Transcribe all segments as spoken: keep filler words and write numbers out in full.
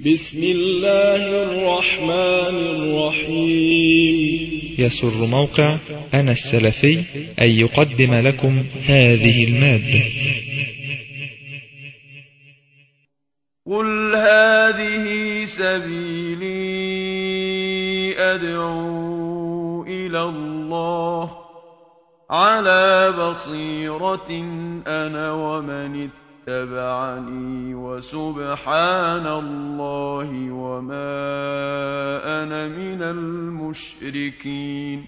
بسم الله الرحمن الرحيم. يسر موقع أنا السلفي أن يقدم لكم هذه المادة. قل هذه سبيلي أدعو إلى الله على بصيرة أنا ومن اتبعني وسبحان الله وما أنا من المشركين.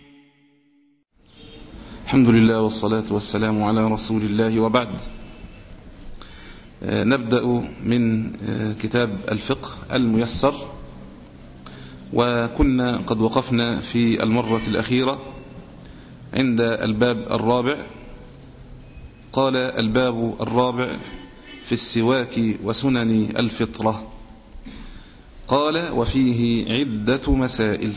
الحمد لله والصلاة والسلام على رسول الله، وبعد. نبدأ من كتاب الفقه الميسر، وكنا قد وقفنا في المرة الأخيرة عند الباب الرابع. قال الباب الرابع في السواك وسنن الفطرة. قال وفيه عدة مسائل.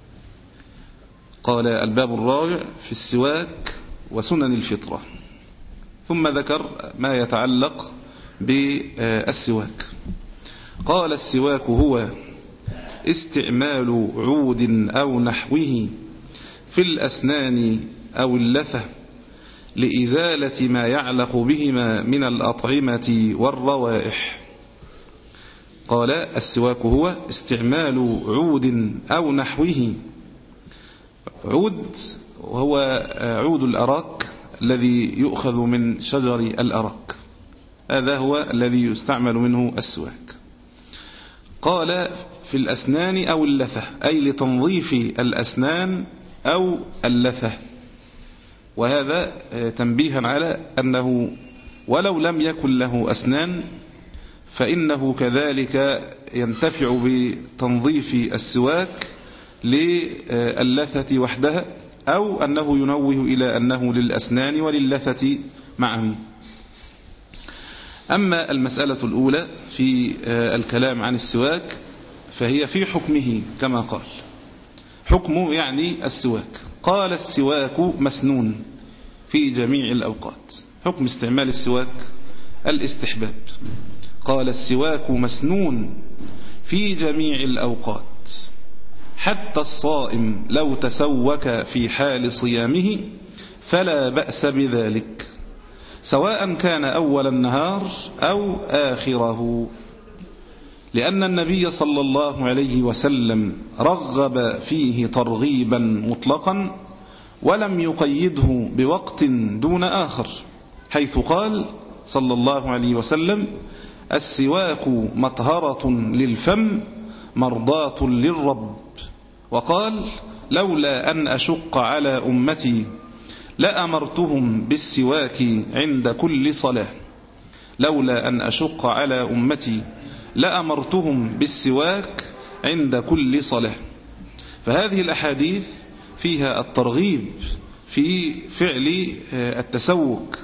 قال الباب الرابع في السواك وسنن الفطرة، ثم ذكر ما يتعلق بالسواك. قال السواك هو استعمال عود أو نحوه في الأسنان أو اللثة لإزالة ما يعلق بهما من الأطعمة والروائح. قال السواك هو استعمال عود أو نحوه. عود وهو عود الأراك الذي يؤخذ من شجر الأراك، هذا هو الذي يستعمل منه السواك. قال في الأسنان أو اللثة، أي لتنظيف الأسنان أو اللثة. وهذا تنبيها على أنه ولو لم يكن له أسنان فإنه كذلك ينتفع بتنظيف السواك للثة وحدها، أو أنه ينوه إلى أنه للأسنان وللثة معا. أما المسألة الأولى في الكلام عن السواك فهي في حكمه كما قال. حكمه يعني السواك. قال السواك مسنون في جميع الأوقات. حكم استعمال السواك الاستحباب. قال السواك مسنون في جميع الأوقات، حتى الصائم لو تسوك في حال صيامه فلا بأس بذلك، سواء كان أول النهار أو آخره، لأن النبي صلى الله عليه وسلم رغب فيه ترغيبا مطلقا ولم يقيده بوقت دون آخر، حيث قال صلى الله عليه وسلم: السواك مطهرة للفم مرضاة للرب. وقال: لولا أن أشق على أمتي لأمرتهم بالسواك عند كل صلاة. لولا أن أشق على أمتي لأمرتهم بالسواك عند كل صلاة. فهذه الأحاديث فيها الترغيب في فعل التسوك،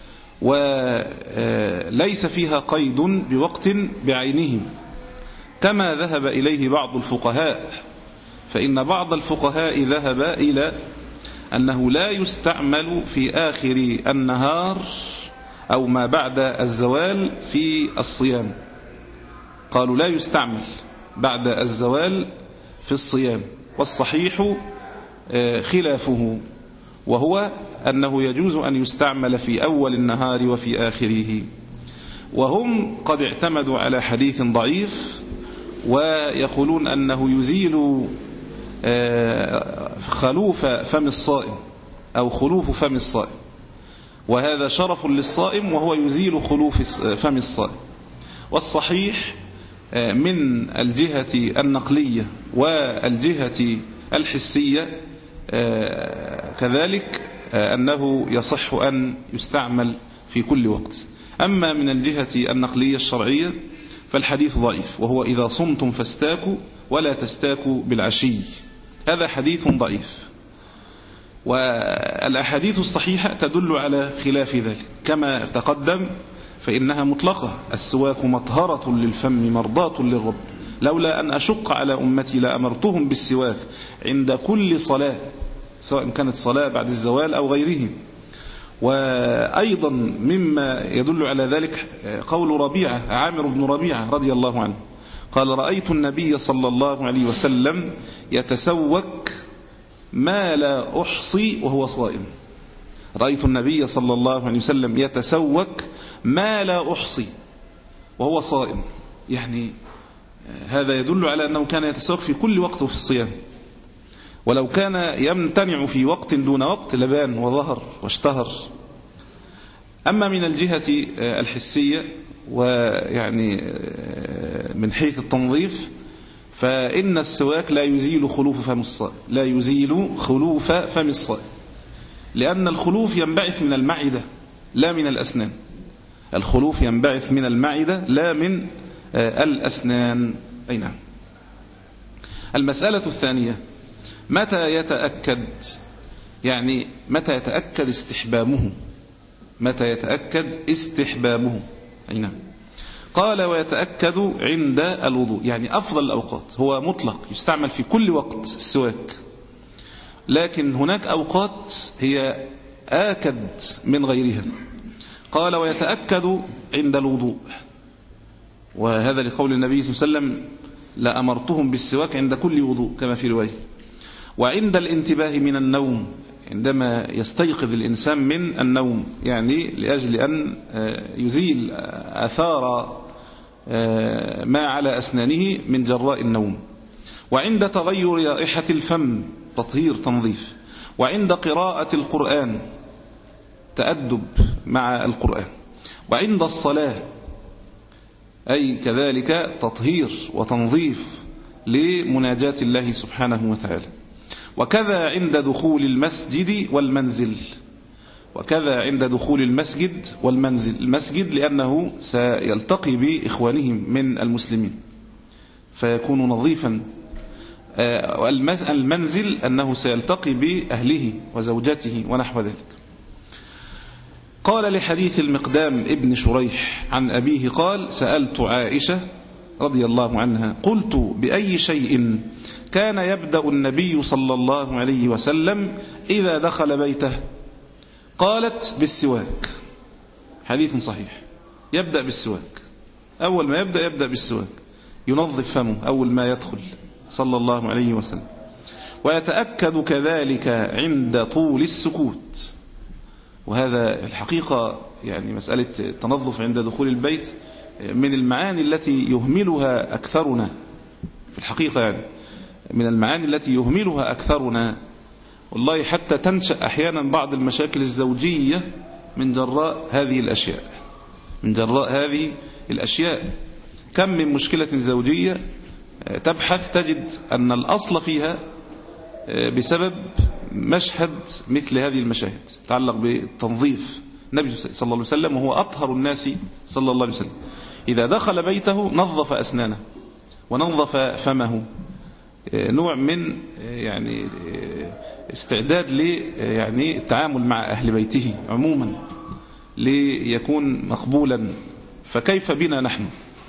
وليس فيها قيد بوقت بعينه كما ذهب إليه بعض الفقهاء. فإن بعض الفقهاء ذهب إلى أنه لا يستعمل في آخر النهار أو ما بعد الزوال في الصيام. قالوا لا يستعمل بعد الزوال في الصيام، والصحيح خلافه، وهو أنه يجوز أن يستعمل في أول النهار وفي آخره. وهم قد اعتمدوا على حديث ضعيف ويقولون أنه يزيل خلوف فم الصائم أو خلوف فم الصائم، وهذا شرف للصائم وهو يزيل خلوف فم الصائم. والصحيح من الجهة النقلية والجهة الحسية كذلك أنه يصح أن يستعمل في كل وقت. أما من الجهة النقلية الشرعية فالحديث ضعيف، وهو إذا صمتم فاستاكوا ولا تستاكوا بالعشي. هذا حديث ضعيف، والأحاديث الصحيحة تدل على خلاف ذلك كما تقدم، فإنها مطلقة: السواك مطهرة للفم مرضاة للرب. لولا أن أشق على أمتي لأمرتهم بالسواك عند كل صلاة، سواء كانت صلاة بعد الزوال أو غيره. وأيضا مما يدل على ذلك قول ربيعة عامر بن ربيعة رضي الله عنه، قال رأيت النبي صلى الله عليه وسلم يتسوك ما لا أحصي وهو صائم. رأيت النبي صلى الله عليه وسلم يتسوك ما لا أحصي وهو صائم، يعني هذا يدل على أنه كان يتسوك في كل وقت في الصيام، ولو كان يمتنع في وقت دون وقت لبان وظهر واشتهر. أما من الجهة الحسية ويعني من حيث التنظيف، فإن السواك لا يزيل خلوف فم الصائم، لا يزيل خلوف فم الصائم، لأن الخلوف ينبعث من المعدة لا من الأسنان. الخلوف ينبعث من المعدة لا من الأسنان. أي نعم. المسألة الثانية: متى يتأكد، يعني متى يتأكد استحبابه؟ متى يتأكد استحبابه؟ أي نعم. قال: ويتأكد عند الوضوء، يعني أفضل الأوقات. هو مطلق يستعمل في كل وقت السواك، لكن هناك أوقات هي آكد من غيرها. قال: ويتأكد عند الوضوء، وهذا لقول النبي صلى الله عليه وسلم: لأمرتهم بالسواك عند كل وضوء، كما في رواية. وعند الانتباه من النوم، عندما يستيقظ الإنسان من النوم، يعني لأجل أن يزيل آثار ما على أسنانه من جراء النوم. وعند تغير رائحة الفم، تطهير تنظيف. وعند قراءة القرآن، تأدب مع القرآن. وعند الصلاة، أي كذلك تطهير وتنظيف لمناجاة الله سبحانه وتعالى. وكذا عند دخول المسجد والمنزل، وكذا عند دخول المسجد والمنزل. المسجد لأنه سيلتقي بإخوانهم من المسلمين فيكون نظيفا. المنزل أنه سيلتقي بأهله وزوجته ونحو ذلك. قال: لحديث المقدام ابن شريح عن أبيه قال: سألت عائشة رضي الله عنها قلت: بأي شيء كان يبدأ النبي صلى الله عليه وسلم إذا دخل بيته؟ قالت: بالسواك. حديث صحيح، يبدأ بالسواك. أول ما يبدأ يبدأ بالسواك، ينظف فمه أول ما يدخل صلى الله عليه وسلم. ويتأكد كذلك عند طول السكوت. وهذا الحقيقة يعني مسألة التنظف عند دخول البيت من المعاني التي يهملها أكثرنا في الحقيقة، يعني من المعاني التي يهملها أكثرنا والله، حتى تنشأ أحيانا بعض المشاكل الزوجية من جراء هذه الأشياء من جراء هذه الأشياء. كم من مشكلة زوجية تبحث تجد أن الأصل فيها بسبب مشهد مثل هذه المشاهد تتعلق بالتنظيف. النبي صلى الله عليه وسلم وهو أطهر الناس صلى الله عليه وسلم إذا دخل بيته نظف أسنانه ونظف فمه، نوع من يعني استعداد ل يعني التعامل مع أهل بيته عموما ليكون مقبولا. فكيف بنا نحن؟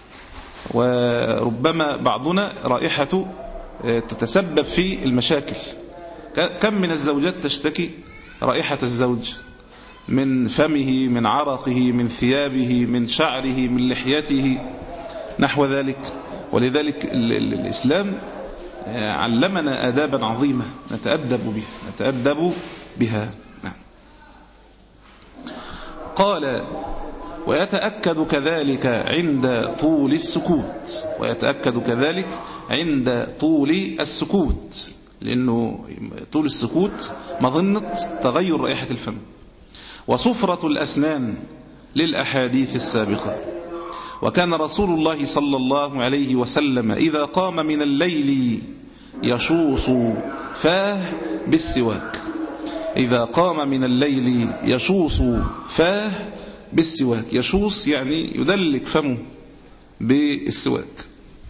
وربما بعضنا رائحته تتسبب في المشاكل. كم من الزوجات تشتكي رائحة الزوج من فمه، من عرقه، من ثيابه، من شعره، من لحيته، نحو ذلك. ولذلك الإسلام علمنا آدابا عظيمة نتأدب بها نتأدب بها نعم. قال: ويتأكد كذلك عند طول السكوت. ويتأكد كذلك عند طول السكوت، لأنه طول السكوت مظنة تغير رائحة الفم. وصفرة الأسنان للأحاديث السابقة. وكان رسول الله صلى الله عليه وسلم إذا قام من الليل يشوص فاه بالسواك. إذا قام من الليل يشوص فاه بالسواك. يشوص يعني يدلك فمه بالسواك.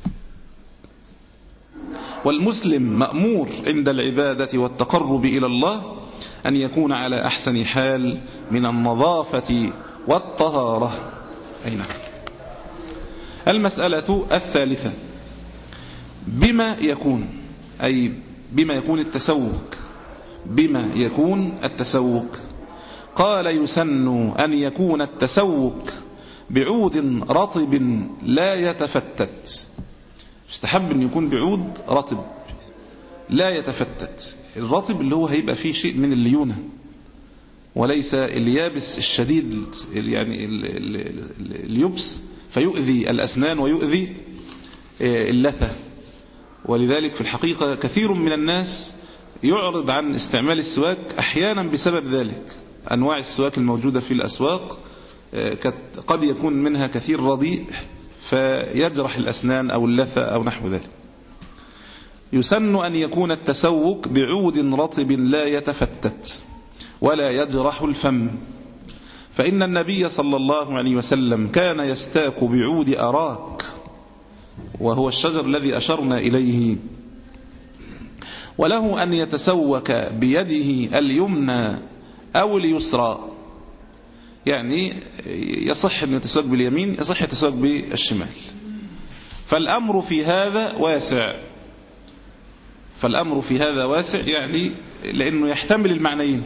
والمسلم مأمور عند العبادة والتقرب إلى الله أن يكون على أحسن حال من النظافة والطهارة. أين المسألة الثالثة: بما يكون، أي بما يكون التسوق. بما يكون التسوق. قال: يسن أن يكون التسوق بعود رطب لا يتفتت. يستحب أن يكون بعود رطب لا يتفتت. الرطب اللي هو هيبقى فيه شيء من الليونة وليس اليابس الشديد، يعني اليبس فيؤذي الأسنان ويؤذي اللثة. ولذلك في الحقيقة كثير من الناس يعرض عن استعمال السواك أحيانا بسبب ذلك. أنواع السواك الموجودة في الأسواق قد يكون منها كثير رديء فيجرح الأسنان أو اللثة أو نحو ذلك. يسن أن يكون التسوك بعود رطب لا يتفتت ولا يجرح الفم، فإن النبي صلى الله عليه وسلم كان يستاك بعود أراك وهو الشجر الذي أشرنا إليه. وله أن يتسوك بيده اليمنى أو اليسرى، يعني يصح أن يتسوك باليمين يصح يتسوك بالشمال. فالأمر في هذا واسع فالأمر في هذا واسع يعني لأنه يحتمل المعنيين.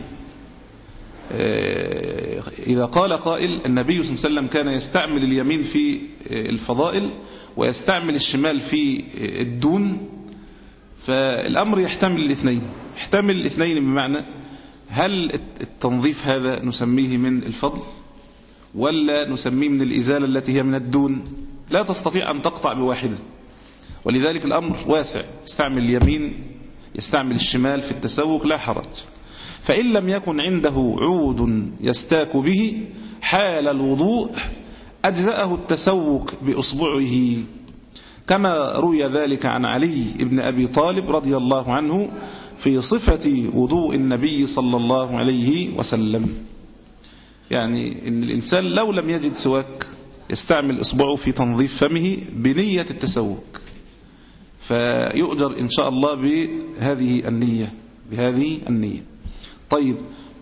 إذا قال قائل النبي صلى الله عليه وسلم كان يستعمل اليمين في الفضائل ويستعمل الشمال في الدون، فالأمر يحتمل الاثنين يحتمل الاثنين بمعنى هل التنظيف هذا نسميه من الفضل ولا نسميه من الإزالة التي هي من الدون؟ لا تستطيع أن تقطع بواحدة، ولذلك الأمر واسع، يستعمل اليمين يستعمل الشمال في التسوك لا حرج. فإن لم يكن عنده عود يستاك به حال الوضوء أجزأه التسوك بأصبعه، كما روي ذلك عن علي بن أبي طالب رضي الله عنه في صفة وضوء النبي صلى الله عليه وسلم. يعني إن الإنسان لو لم يجد سواك يستعمل إصبعه في تنظيف فمه بنية التسوك، فيؤجر إن شاء الله بهذه النية بهذه النية. طيب،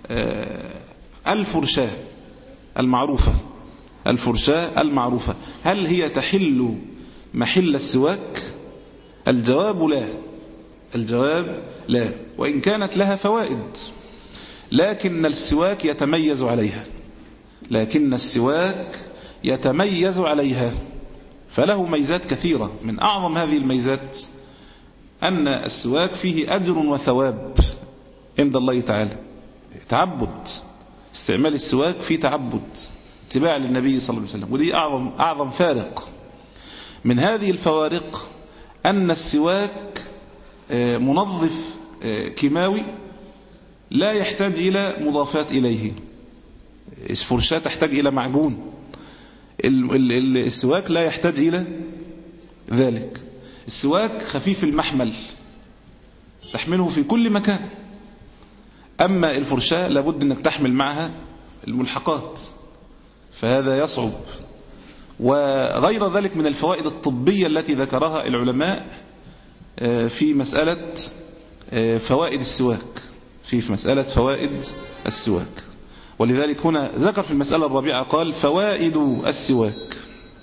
الفرشاة المعروفة الفرشاة المعروفة هل هي تحل محل السواك؟ الجواب لا الجواب لا وإن كانت لها فوائد، لكن السواك يتميز عليها لكن السواك يتميز عليها فله ميزات كثيرة. من أعظم هذه الميزات أن السواك فيه أجر وثواب عند الله تعالى، تعبد، استعمال السواك في تعبد اتباع للنبي صلى الله عليه وسلم، ودي أعظم, أعظم فارق. من هذه الفوارق أن السواك منظف كيماوي لا يحتاج إلى مضافات إليه. الفرشاة تحتاج إلى معجون، السواك لا يحتاج إلى ذلك. السواك خفيف المحمل تحمله في كل مكان، أما الفرشاة لابد أنك تحمل معها الملحقات، فهذا يصعب. وغير ذلك من الفوائد الطبية التي ذكرها العلماء في مسألة فوائد السواك في مسألة فوائد السواك ولذلك هنا ذكر في المسألة الرابعة قال فوائد السواك.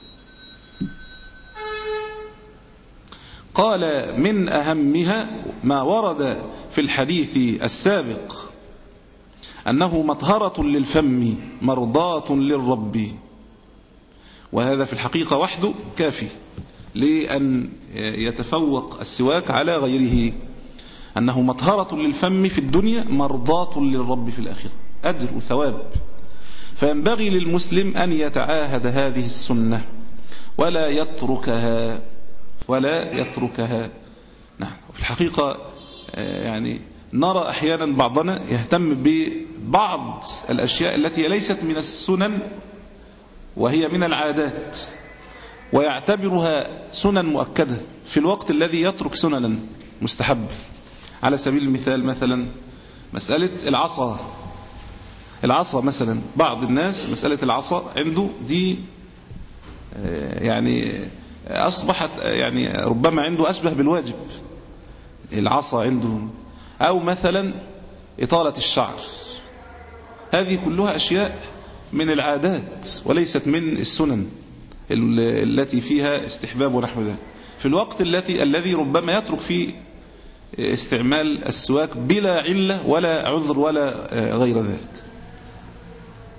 قال من أهمها ما ورد في الحديث السابق أنه مطهرة للفم مرضاة للرب، وهذا في الحقيقة وحده كافي لأن يتفوق السواك على غيره، أنه مطهرة للفم في الدنيا مرضاة للرب في الآخرة، أجر وثواب. فينبغي للمسلم أن يتعاهد هذه السنة ولا يتركها ولا يتركها نعم. في الحقيقة يعني نرى أحيانا بعضنا يهتم ببعض الأشياء التي ليست من السنن وهي من العادات ويعتبرها سنن مؤكدة في الوقت الذي يترك سننا مستحب. على سبيل المثال مثلا مسألة العصا العصا مثلا، بعض الناس مسألة العصا عنده دي يعني أصبحت يعني ربما عنده أشبه بالواجب العصا عنده، أو مثلا إطالة الشعر، هذه كلها أشياء من العادات وليست من السنن التي فيها استحباب ونحو ذلك، في الوقت الذي الذي ربما يترك فيه استعمال السواك بلا علة ولا عذر ولا غير ذلك.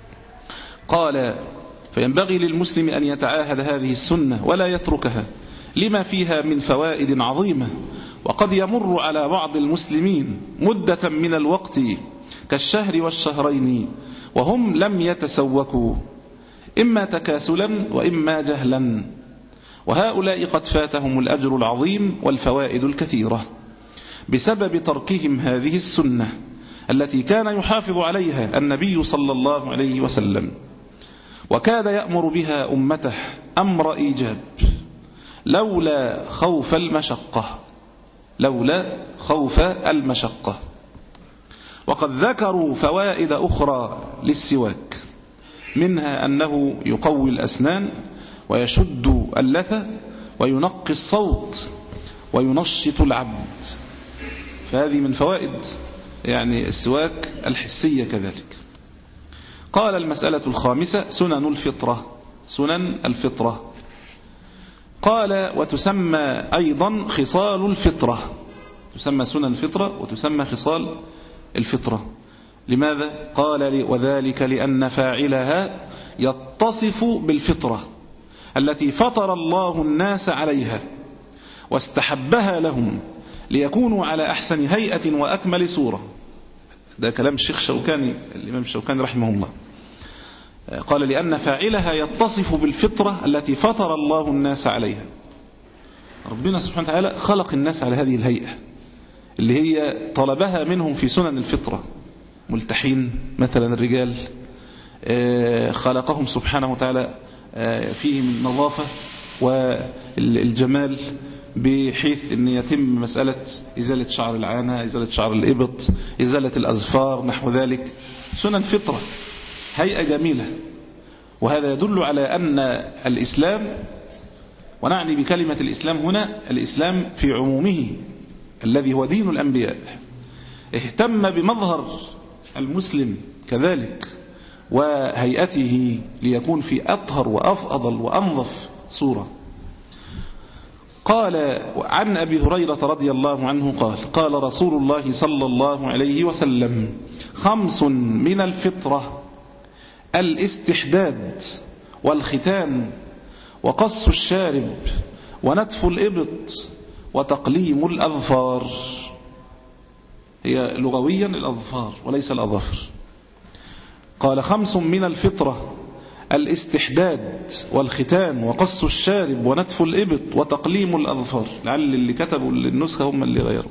قال فينبغي للمسلم أن يتعاهد هذه السنة ولا يتركها، لما فيها من فوائد عظيمة، وقد يمر على بعض المسلمين مدة من الوقت كالشهر والشهرين وهم لم يتسوكوا، إما تكاسلا وإما جهلا، وهؤلاء قد فاتهم الأجر العظيم والفوائد الكثيرة بسبب تركهم هذه السنة التي كان يحافظ عليها النبي صلى الله عليه وسلم، وكاد يأمر بها أمته أمر إيجاب لولا خوف المشقة لولا خوف المشقة. وقد ذكروا فوائد أخرى للسواك، منها أنه يقوي الأسنان ويشد اللثة وينقي الصوت وينشط العبد، فهذه من فوائد يعني السواك الحسية كذلك. قال المسألة الخامسة سنن الفطرة سنن الفطرة قال وتسمى أيضا خصال الفطرة، تسمى سنن الفطرة وتسمى خصال الفطرة. لماذا؟ قال وذلك لأن فاعلها يتصف بالفطرة التي فطر الله الناس عليها واستحبها لهم ليكونوا على أحسن هيئة وأكمل صورة. ده كلام الشيخ شوكاني الإمام الشوكاني رحمه الله. قال لأن فاعلها يتصف بالفطرة التي فطر الله الناس عليها. ربنا سبحانه وتعالى خلق الناس على هذه الهيئة اللي هي طلبها منهم في سنن الفطرة. ملتحين مثلا الرجال خلقهم سبحانه وتعالى فيهم النظافة والجمال، بحيث أن يتم مسألة إزالة شعر العانة، إزالة شعر الإبط، إزالة الأظفار، نحو ذلك. سنن فطرة، هيئة جميلة. وهذا يدل على أن الإسلام، ونعني بكلمة الإسلام هنا الإسلام في عمومه الذي هو دين الأنبياء، اهتم بمظهر المسلم كذلك وهيئته ليكون في أطهر وأفضل وأنظف صورة. قال عن أبي هريرة رضي الله عنه قال قال رسول الله صلى الله عليه وسلم خمس من الفطرة: الاستحداد والختان وقص الشارب ونتف الإبط وتقليم الأظفار. هي لغويا الأظفار وليس الأظافر. قال خمس من الفطرة: الاستحداد والختان وقص الشارب ونتف الإبط وتقليم الأظفار. لعل اللي كتبوا النسخة هم اللي غيروا.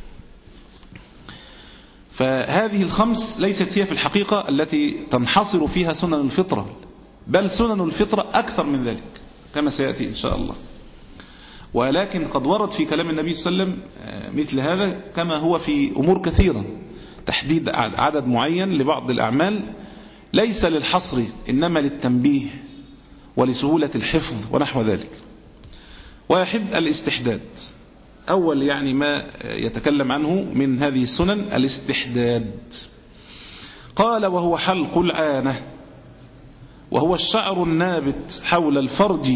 فهذه الخمس ليست هي في الحقيقة التي تنحصر فيها سنن الفطرة، بل سنن الفطرة أكثر من ذلك كما سيأتي إن شاء الله. ولكن قد ورد في كلام النبي صلى الله عليه وسلم مثل هذا، كما هو في أمور كثيرة، تحديد عدد معين لبعض الأعمال ليس للحصر إنما للتنبيه ولسهولة الحفظ ونحو ذلك. واحد: الاستحداد. أول يعني ما يتكلم عنه من هذه السنن الاستحداد. قال وهو حلق العانة، وهو الشعر النابت حول الفرج،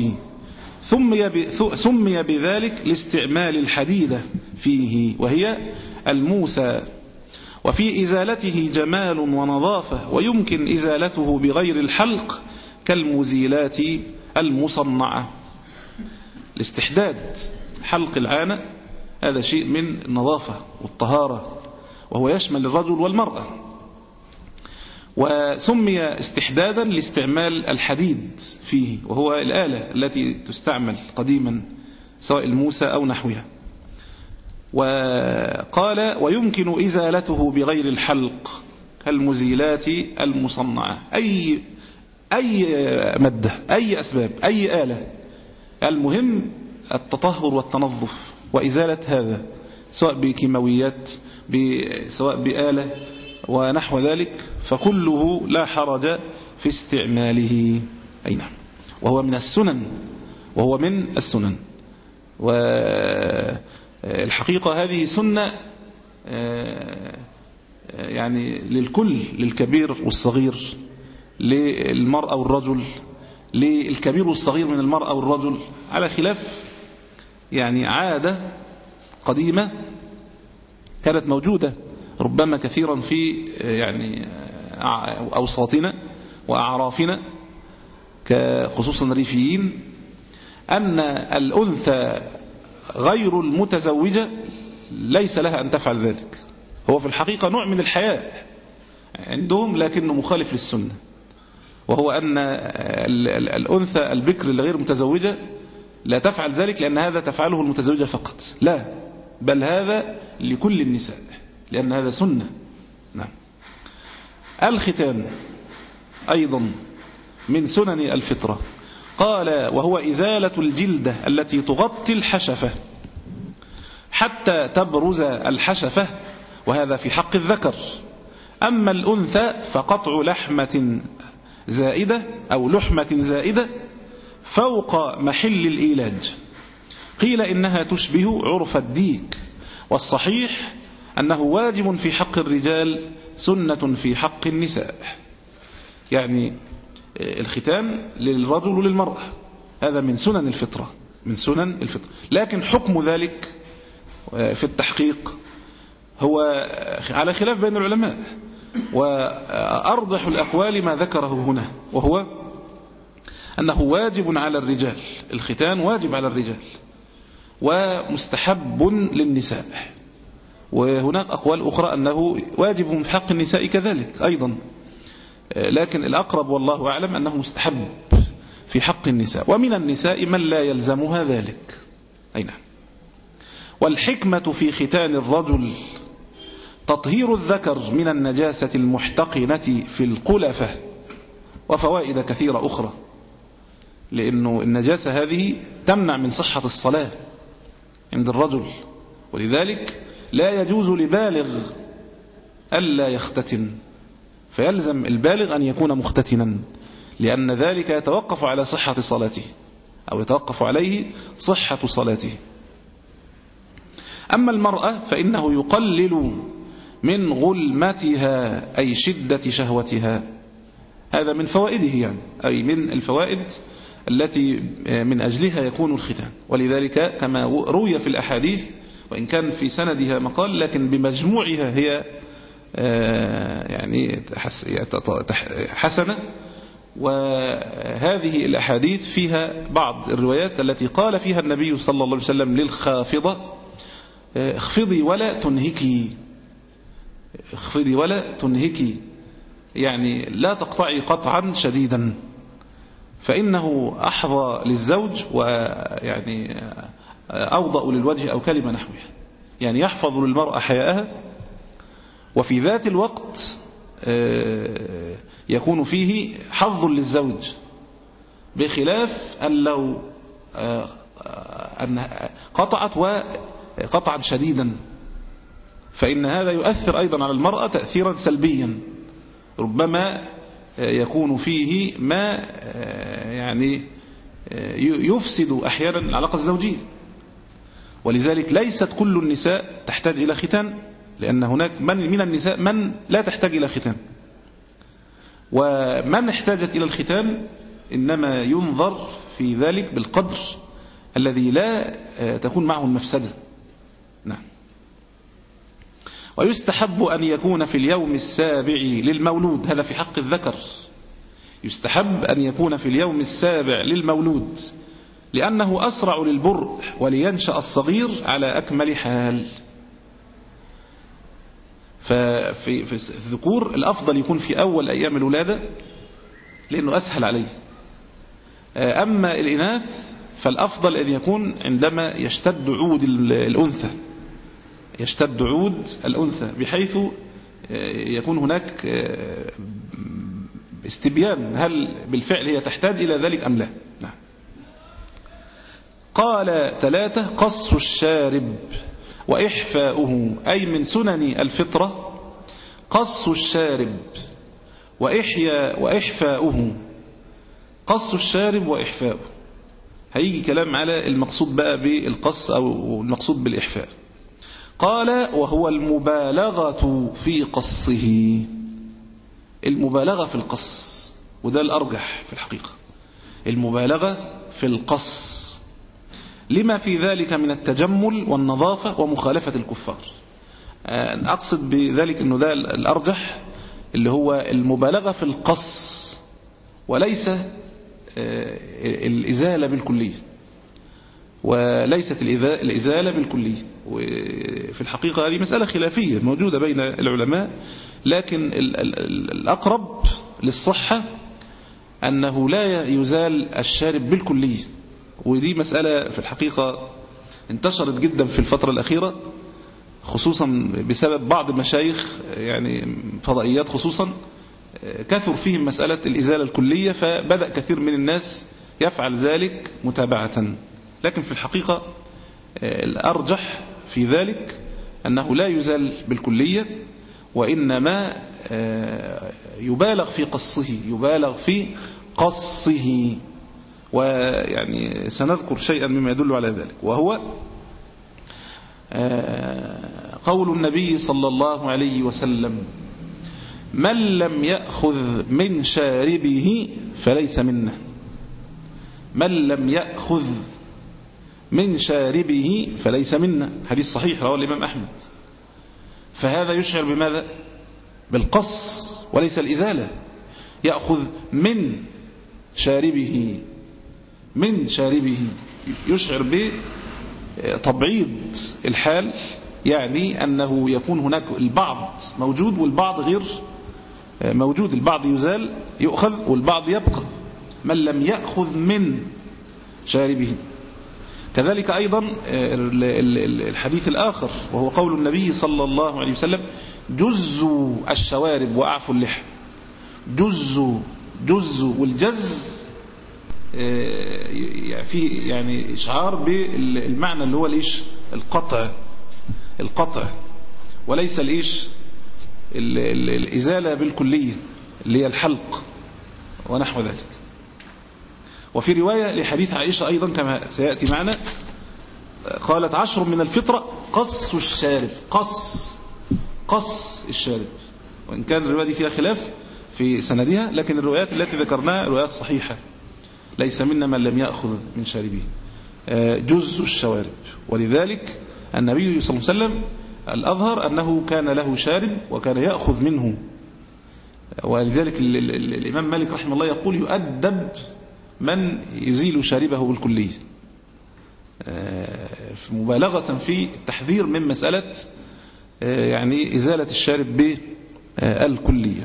سمي بذلك لاستعمال الحديدة فيه وهي الموسى، وفي إزالته جمال ونظافة، ويمكن إزالته بغير الحلق كالمزيلات المصنعة. الاستحداد حلق العانة هذا شيء من النظافة والطهارة، وهو يشمل الرجل والمرأة. وسمي استحدادا لاستعمال الحديد فيه، وهو الآلة التي تستعمل قديما سواء الموسى أو نحوها. وقال ويمكن إزالته بغير الحلق كالمزيلات المصنعة. أي أي مادة، أي أسباب، أي آلة، المهم التطهر والتنظف وإزالة هذا، سواء بكيماويات سواء بآلة ونحو ذلك، فكله لا حرج في استعماله. أي نعم، وهو من السنن وهو من السنن والحقيقة هذه سنة يعني للكل، للكبير والصغير، للمرأة والرجل، للكبير والصغير من المرأة والرجل، على خلاف يعني عادة قديمة كانت موجودة ربما كثيرا في يعني أوساطنا وأعرافنا، خصوصا الريفيين، أن الأنثى غير المتزوجة ليس لها أن تفعل ذلك. هو في الحقيقة نوع من الحياء عندهم لكنه مخالف للسنة، وهو أن الأنثى البكر الغير متزوجة لا تفعل ذلك لأن هذا تفعله المتزوجة فقط، لا، بل هذا لكل النساء لأن هذا سنة. نعم. الختان أيضا من سنن الفطرة. قال وهو إزالة الجلدة التي تغطي الحشفة حتى تبرز الحشفة، وهذا في حق الذكر. أما الأنثى فقطع لحمة زائدة أو لحمة زائدة فوق محل الإيلاج. قيل إنها تشبه عرف الديك، والصحيح أنه واجب في حق الرجال سنة في حق النساء. يعني الختان للرجل وللمرأة، هذا من سنن الفطرة، من سنن الفطرة. لكن حكم ذلك في التحقيق هو على خلاف بين العلماء، وأرجح الأقوال ما ذكره هنا، وهو أنه واجب على الرجال، الختان واجب على الرجال ومستحب للنساء. وهناك أقوال أخرى أنه واجب في حق النساء كذلك أيضا، لكن الأقرب والله أعلم أنه مستحب في حق النساء، ومن النساء من لا يلزمها ذلك. أي نعم. والحكمة في ختان الرجل تطهير الذكر من النجاسة المحتقنة في القلفة، وفوائد كثيرة أخرى، لأنه النجاسة هذه تمنع من صحة الصلاة عند الرجل، ولذلك لا يجوز لبالغ ألا يختتن، فيلزم البالغ أن يكون مختتنا، لأن ذلك يتوقف على صحة صلاته أو يتوقف عليه صحة صلاته. أما المرأة فإنه يقلل من غلمتها أي شدة شهوتها، هذا من فوائده يعني، أي من الفوائد التي من أجلها يكون الختان. ولذلك كما روي في الأحاديث، وإن كان في سندها مقال، لكن بمجموعها هي يعني حسنة. وهذه الأحاديث فيها بعض الروايات التي قال فيها النبي صلى الله عليه وسلم للخافضة اخفضي ولا تنهكي، اخفضي ولا تنهكي، يعني لا تقطعي قطعا شديدا، فإنه أحظى للزوج ويعني أوضأ للوجه أو كلمة نحوها، يعني يحفظ للمرأة حياءها، وفي ذات الوقت يكون فيه حظ للزوج، بخلاف أن لو أن قطعت وقطعا شديدا، فإن هذا يؤثر أيضا على المرأة تأثيرا سلبيا، ربما يكون فيه ما يعني يفسد أحيانا العلاقة الزوجية. ولذلك ليست كل النساء تحتاج إلى ختان، لأن هناك من من النساء من لا تحتاج إلى ختان، ومن احتاجت إلى الختان إنما ينظر في ذلك بالقدر الذي لا تكون معه المفسدة. نعم. ويستحب أن يكون في اليوم السابع للمولود، هذا في حق الذكر، يستحب أن يكون في اليوم السابع للمولود، لأنه أسرع للبرء ولينشأ الصغير على أكمل حال. ففي في الذكور الأفضل يكون في أول أيام الولادة لأنه أسهل عليه، أما الإناث فالأفضل أن يكون عندما يشتد عود الأنثى، يشتد عود الأنثى بحيث يكون هناك استبيان هل بالفعل هي تحتاج إلى ذلك أم لا. نعم. قال ثلاثة قص الشارب وإحفاؤه، أي من سنن الفطرة قص الشارب وإحياء وإحفاؤه. قص الشارب وإحفاؤه، هيجي كلام على المقصود بقى بالقص أو المقصود بالإحفاء. قال وهو المبالغة في قصه، المبالغة في القص، وده الأرجح في الحقيقة، المبالغة في القص، لما في ذلك من التجمل والنظافة ومخالفة الكفار. أقصد بذلك أنه ده الأرجح، اللي هو المبالغة في القص وليس الإزالة بالكلية، وليست الإزالة بالكلية. وفي الحقيقة هذه مسألة خلافية موجودة بين العلماء، لكن الأقرب للصحة أنه لا يزال الشارب بالكلية. ودي مسألة في الحقيقة انتشرت جدا في الفترة الأخيرة، خصوصا بسبب بعض المشايخ يعني فضائيات خصوصا كثر فيهم مسألة الإزالة الكلية، فبدأ كثير من الناس يفعل ذلك متابعة. لكن في الحقيقة الأرجح في ذلك أنه لا يزال بالكلية، وإنما يبالغ في قصه يبالغ في قصه ويعني سنذكر شيئا مما يدل على ذلك، وهو قول النبي صلى الله عليه وسلم: من لم يأخذ من شاربه فليس منا. من لم يأخذ من شاربه فليس منا، حديث صحيح رواه الإمام أحمد. فهذا يشعر بماذا؟ بالقص وليس الإزالة. يأخذ من شاربه من شاربه يشعر بتبعيض الحال، يعني أنه يكون هناك البعض موجود والبعض غير موجود، البعض يزال يؤخذ والبعض يبقى. من لم يأخذ من شاربه. كذلك أيضا الحديث الآخر وهو قول النبي صلى الله عليه وسلم: جزوا الشوارب وأعفوا اللحى. جزوا جزوا والجز فيه يعني إشعار بالمعنى اللي هو الإيش؟ القطع القطع وليس الإيش؟ الإزالة بالكلية اللي هي الحلق ونحو ذلك. وفي رواية لحديث عائشة أيضا كما سيأتي معنا قالت: عشر من الفطرة قص الشارب. قص قص الشارب، وإن كان الرواية دي فيها خلاف في سندها، لكن الروايات التي ذكرناها روايات صحيحة. ليس منا من لم يأخذ من شاربه. جزء الشوارب. ولذلك النبي صلى الله عليه وسلم الأظهر أنه كان له شارب وكان يأخذ منه. ولذلك الإمام مالك رحمه الله يقول: يؤدب من يزيل شاربه بالكلية، مبالغة في التحذير من مسألة يعني إزالة الشارب بالكلية.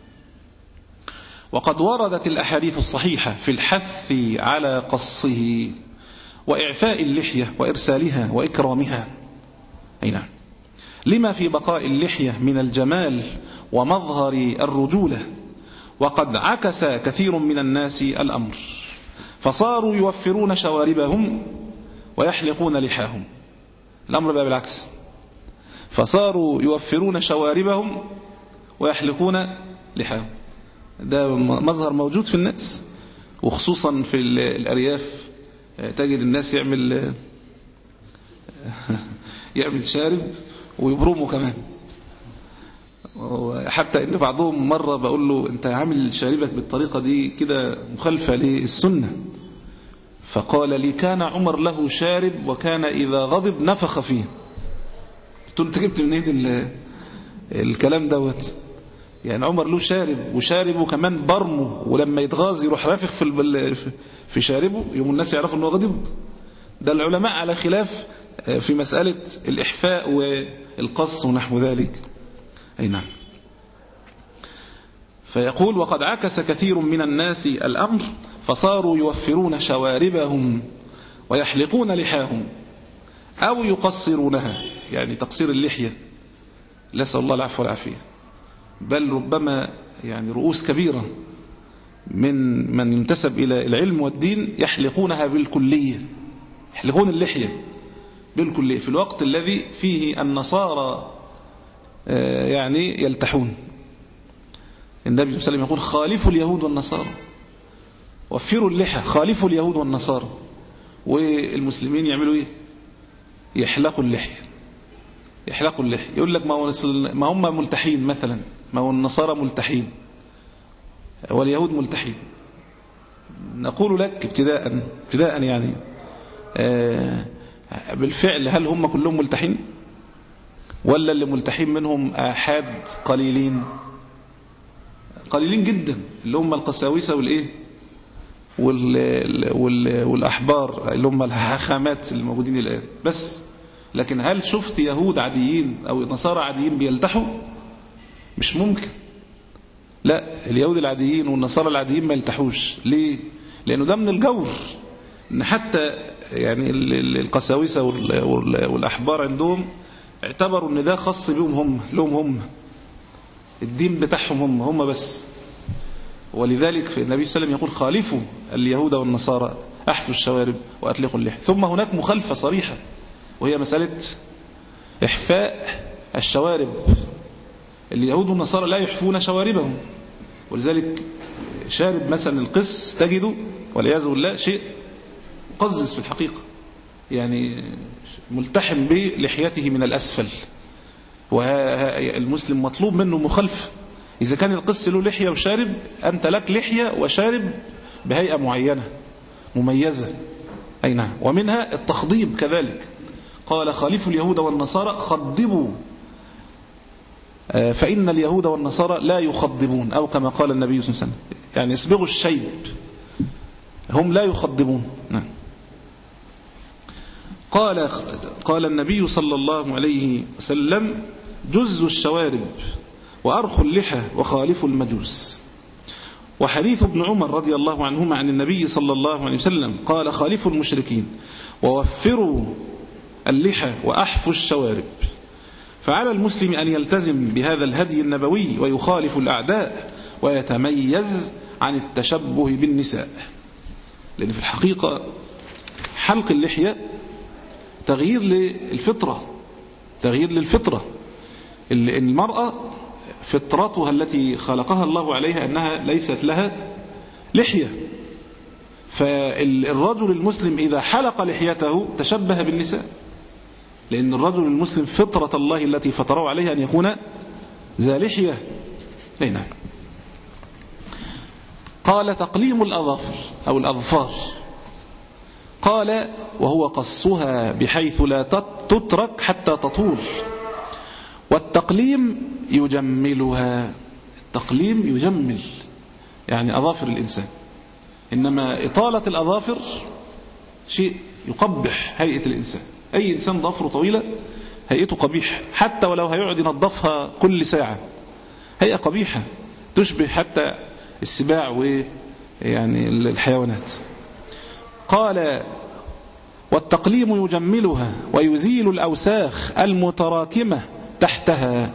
وقد وردت الأحاديث الصحيحة في الحث على قصه وإعفاء اللحية وإرسالها وإكرامها. أي نعم، لما في بقاء اللحية من الجمال ومظهر الرجولة. وقد عكس كثير من الناس الأمر، فصاروا يوفرون شواربهم ويحلقون لحاهم. الأمر بقى بالعكس، فصاروا يوفرون شواربهم ويحلقون لحاهم. ده مظهر موجود في الناس، وخصوصا في الأرياف تجد الناس يعمل يعمل شارب ويبرمه كمان. حتى ان بعضهم مرة بقول له: انت عامل شاربك بالطريقة دي كده مخالفة للسنة. فقال لي: كان عمر له شارب وكان إذا غضب نفخ فيه. قلت له: انت جبت منين الكلام دوت؟ يعني عمر له شارب وشاربه كمان برمه، ولما يتغاظ يروح رافخ في في شاربه، يوم الناس يعرفوا انه غضب. ده العلماء على خلاف في مسألة الإحفاء والقص ونحو ذلك. أي نعم. فيقول: وقد عكس كثير من الناس الأمر، فصاروا يوفرون شواربهم ويحلقون لحاهم أو يقصرونها، يعني تقصير اللحية، نسأل الله العفو والعافية. بل ربما يعني رؤوس كبيرة من من ينتسب إلى العلم والدين يحلقونها بالكلية، يحلقون اللحية بالكلية في الوقت الذي فيه النصارى يعني يلتحون. النبي صلى الله عليه وسلم يقول: خالفوا اليهود والنصارى، وفروا اللحى، خالفوا اليهود والنصارى. والمسلمين يعملوا ايه؟ يحلقوا اللحية يحلقوا اللحية يقول لك: ما هم ملتحين مثلا، ما هو النصارى ملتحين واليهود ملتحين. نقول لك ابتداء ابتداء يعني آه بالفعل، هل هم كلهم ملتحين، ولا اللي ملتحين منهم آحاد قليلين قليلين جدا، اللي هم القساوسة والإيه وال وال والأحبار اللي هم الحاخامات الموجودين الآن بس. لكن هل شفت يهود عاديين أو نصارى عاديين بيلتحوا؟ مش ممكن. لا، اليهود العاديين والنصارى العاديين ما يلتحوش. ليه؟ لأنه ده من الجور، إن حتى يعني القساوسة والأحبار عندهم اعتبروا إن ده خاص بهم هم، لهم هم، الدين بتاعهم هم هم بس. ولذلك في النبي صلى الله عليه وسلم يقول خالفوا اليهود والنصارى، أحفوا الشوارب وأطلقوا اللحى. ثم هناك مخالفة صريحة وهي مسألة إحفاء الشوارب. اليهود والنصارى لا يحفون شواربهم، ولذلك شارب مثلا القس تجده والعياذ بالله شيء مقزز في الحقيقة، يعني ملتحم بلحيته من الأسفل. والمسلم مطلوب منه مخالفة. إذا كان القس له لحية وشارب، أنت لك لحية وشارب بهيئة معينة مميزة. أي نعم. ومنها التخضيب كذلك، قال خالفوا اليهود والنصارى خضبوا، فإن اليهود والنصارى لا يخضبون، أو كما قال النبي صلى الله عليه وسلم، يعني اسبغوا الشيب، هم لا يخضبون. نعم. قال قال النبي صلى الله عليه وسلم جزوا الشوارب وأرخوا اللحى وخالفوا المجوس. وحديث ابن عمر رضي الله عنهما عن النبي صلى الله عليه وسلم قال خالفوا المشركين ووفروا اللحى وأحفوا الشوارب. فعلى المسلم أن يلتزم بهذا الهدي النبوي ويخالف الأعداء ويتميز عن التشبه بالنساء. لأن في الحقيقة حلق اللحية تغيير للفطرة، تغيير للفطرة. المرأة فطرتها التي خلقها الله عليها أنها ليست لها لحية، فالرجل المسلم إذا حلق لحيته تشبه بالنساء، لأن الرجل المسلم فطرة الله التي فطره عليها أن يكون ذا لحية. نعم. قال تقليم الأظافر أو الأظفار، قال وهو قصها بحيث لا تترك حتى تطول. والتقليم يجملها، التقليم يجمل يعني أظافر الإنسان، إنما إطالة الأظافر شيء يقبح هيئة الإنسان. أي إنسان ضفره طويلة هيئته قبيح، حتى ولو هيقعد ينظفها كل ساعة هيئة قبيحة تشبه حتى السباع ويعني الحيوانات. قال والتقليم يجملها ويزيل الأوساخ المتراكمة تحتها.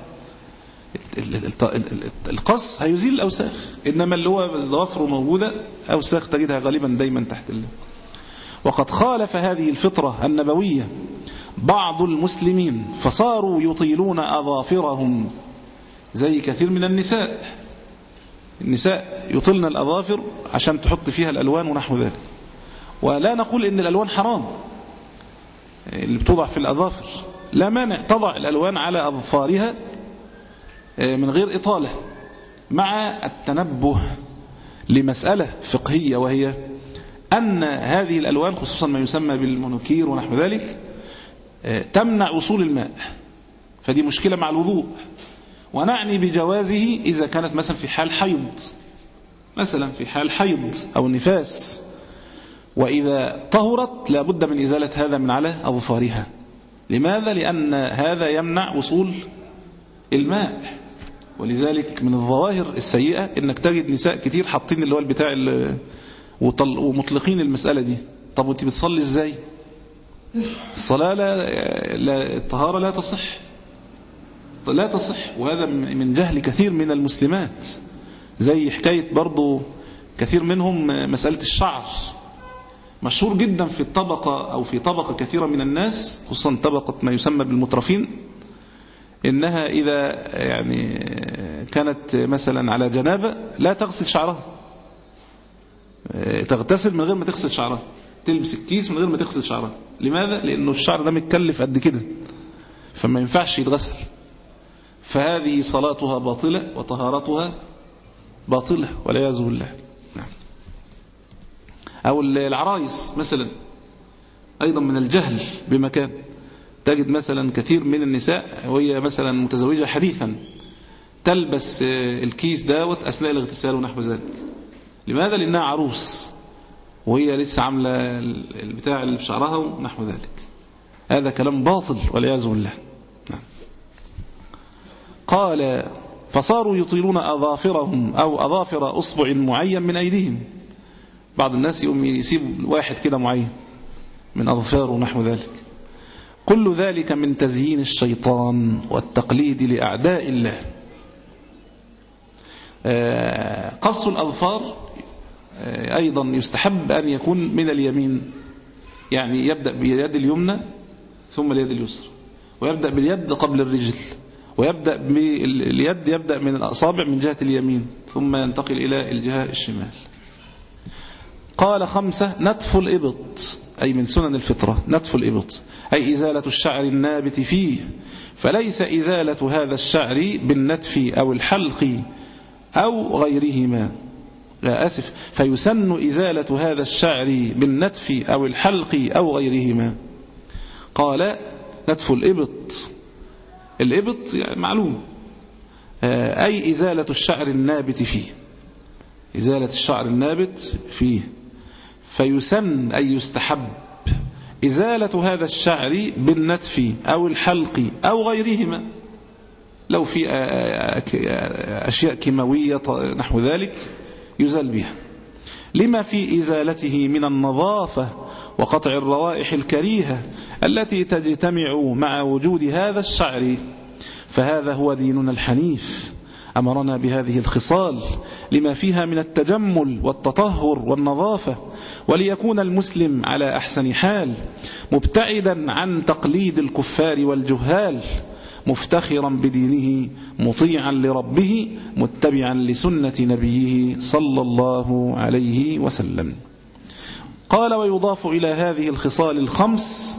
القص هيزيل الأوساخ، إنما اللي هو ضوافره موجودة أوساخ تجدها غالبا دايما تحت اللحم. وقد خالف هذه الفطرة النبوية بعض المسلمين فصاروا يطيلون أظافرهم، زي كثير من النساء. النساء يطلن الأظافر عشان تحط فيها الألوان ونحو ذلك. ولا نقول إن الألوان حرام اللي بتوضع في الأظافر، لا مانع تضع الألوان على أظفارها من غير إطالة، مع التنبه لمسألة فقهية، وهي أن هذه الألوان خصوصا ما يسمى بالمونوكير ونحو ذلك تمنع وصول الماء، فدي مشكلة مع الوضوء. ونعني بجوازه إذا كانت مثلا في حال حيض، مثلا في حال حيض أو نفاس، وإذا طهرت لابد من إزالة هذا من على أظفارها. لماذا؟ لأن هذا يمنع وصول الماء. ولذلك من الظواهر السيئة إنك تجد نساء كتير حاطين اللي هو البتاع ومطلقين المسألة دي. طب وانت بتصلي ازاي؟ الصلاة لا, لا الطهارة لا تصح لا تصح وهذا من جهل كثير من المسلمات. زي حكاية برضو كثير منهم مسألة الشعر، مشهور جدا في الطبقة أو في طبقة كثيرة من الناس، خصوصا طبقة ما يسمى بالمترفين، إنها إذا يعني كانت مثلا على جنابة لا تغسل شعرها، تغتسل من غير ما تغسل شعرها، تلبس الكيس من غير ما تغسل شعرها. لماذا؟ لأنه الشعر ده متكلف قد كده فما ينفعش يتغسل، فهذه صلاتها باطلة وطهارتها باطلة والعياذ بالله. نعم. أو العرايس مثلا أيضا من الجهل بمكان، تجد مثلا كثير من النساء وهي مثلا متزوجة حديثا تلبس الكيس داوت أثناء الاغتسال ونحو ذلك. لماذا؟ لأنها عروس، وهي لسه عاملة البتاع اللي في شعرها ونحو ذلك. هذا كلام باطل والعياذ بالله. قال فصاروا يطيلون أظافرهم أو أظافر أصبع معين من أيديهم. بعض الناس يقوم يسيب واحد كده معين من أظفاره نحو ذلك. كل ذلك من تزيين الشيطان والتقليد لأعداء الله. قص الأظفار أيضا يستحب أن يكون من اليمين، يعني يبدأ باليد اليمنى ثم اليد اليسرى، ويبدأ باليد قبل الرجل، ويبدأ باليد يبدأ من الأصابع من جهة اليمين ثم ينتقل إلى الجهة الشمال. قال خمسة نتف الإبط، أي من سنن الفطرة نتف الإبط، أي إزالة الشعر النابت فيه، فليس إزالة هذا الشعر بالنتف أو الحلق أو غيرهما، لا أسف فيسن إزالة هذا الشعر بالنتف أو الحلق أو غيرهما. قال نتف الإبط، الإبط يعني معلوم، أي إزالة الشعر النابت فيه، إزالة الشعر النابت فيه، فيسن أي يستحب إزالة هذا الشعر بالنتف أو الحلق أو غيرهما، لو في أشياء كيماوية نحو ذلك يزال بها، لما في إزالته من النظافة وقطع الروائح الكريهة التي تجتمع مع وجود هذا الشعر، فهذا هو ديننا الحنيف، أمرنا بهذه الخصال لما فيها من التجمل والتطهر والنظافة، وليكون المسلم على أحسن حال مبتعدا عن تقليد الكفار والجهال، مفتخرا بدينه مطيعا لربه متبعا لسنة نبيه صلى الله عليه وسلم. قال ويضاف إلى هذه الخصال الخمس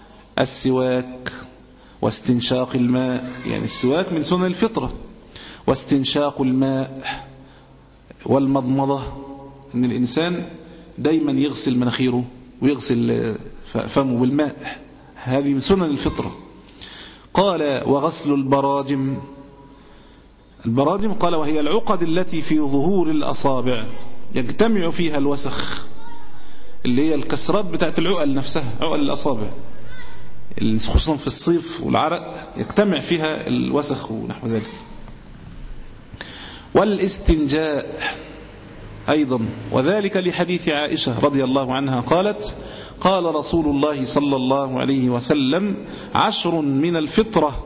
السواك واستنشاق الماء، يعني السواك من سنن الفطرة، واستنشاق الماء والمضمضة، إن الإنسان دايما يغسل مناخيره ويغسل فمه بالماء، هذه من سنن الفطرة. قال وغسل البراجم، البراجم قال وهي العقد التي في ظهور الأصابع يجتمع فيها الوسخ، اللي هي الكسرات بتاعت العقل نفسها، عقل الأصابع خصوصا في الصيف والعرق يجتمع فيها الوسخ ونحو ذلك. والاستنجاء أيضا، وذلك لحديث عائشة رضي الله عنها قالت قال رسول الله صلى الله عليه وسلم عشر من الفطرة: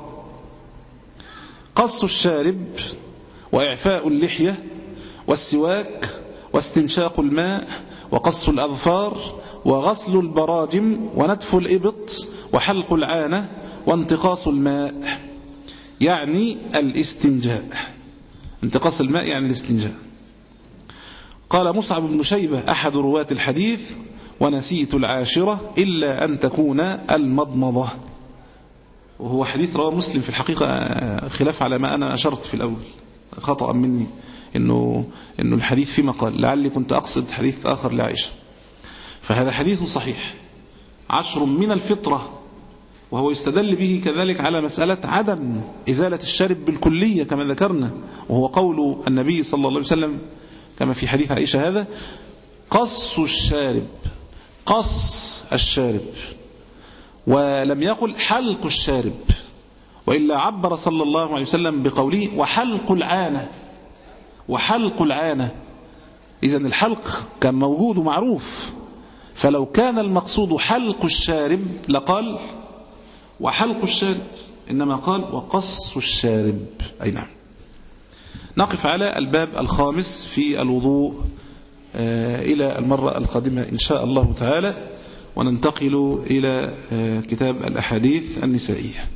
قص الشارب، وإعفاء اللحية، والسواك، واستنشاق الماء، وقص الأظفار، وغسل البراجم، ونتف الإبط، وحلق العانة، وانتقاص الماء، يعني الاستنجاء، انتقاص الماء يعني الاستنجاء. قال مصعب بن شيبة أحد رواة الحديث ونسيت العاشرة إلا أن تكون المضمضة، وهو حديث رواه مسلم في الحقيقة، خلاف على ما أنا أشرت في الأول، خطأ مني إنه, إنه الحديث فيما قال، لعلي كنت أقصد حديث آخر لعائشة، فهذا حديث صحيح عشر من الفطرة، وهو يستدل به كذلك على مسألة عدم إزالة الشارب بالكلية كما ذكرنا، وهو قول النبي صلى الله عليه وسلم كما في حديث عائشة هذا: قص الشارب، قص الشارب، ولم يقل حلق الشارب، وإلا عبر صلى الله عليه وسلم بقوله وحلق العانة، وحلق العانة، إذن الحلق كان موجود ومعروف، فلو كان المقصود حلق الشارب لقال وحلق الشارب، إنما قال وقص الشارب. أي نعم. نقف على الباب الخامس في الوضوء إلى المرة القادمة إن شاء الله تعالى، وننتقل إلى كتاب الأحاديث النسائية.